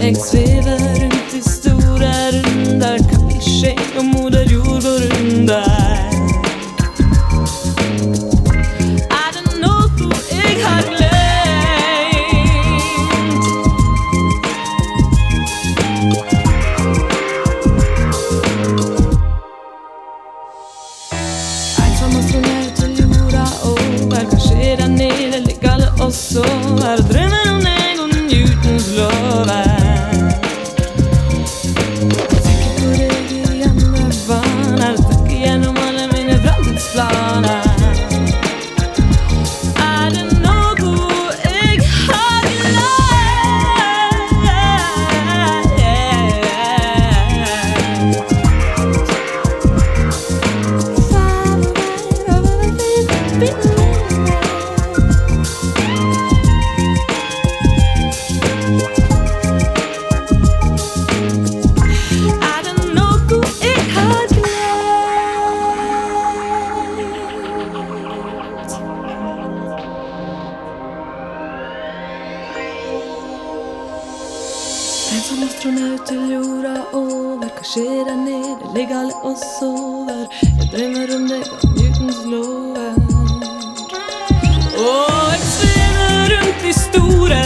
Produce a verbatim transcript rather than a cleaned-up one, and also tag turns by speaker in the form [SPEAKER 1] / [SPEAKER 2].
[SPEAKER 1] Jeg svever rundt i store runder, kanskje og moder jord går under. Er det noe jeg har glemt? En som astronaut til jorda over, kanskje der nede ligger alle oss over og drømmer om deg og Newtons lover. Tenker på deg i andre vaner, tenker gjennom alle mine fremtidsplaner. Er det noe jeg har En som astronaut til jorda over, kanskje der nede ligger alle oss over. Jeg drømmer om deg og Newtons lover. Og jeg svever rundt i store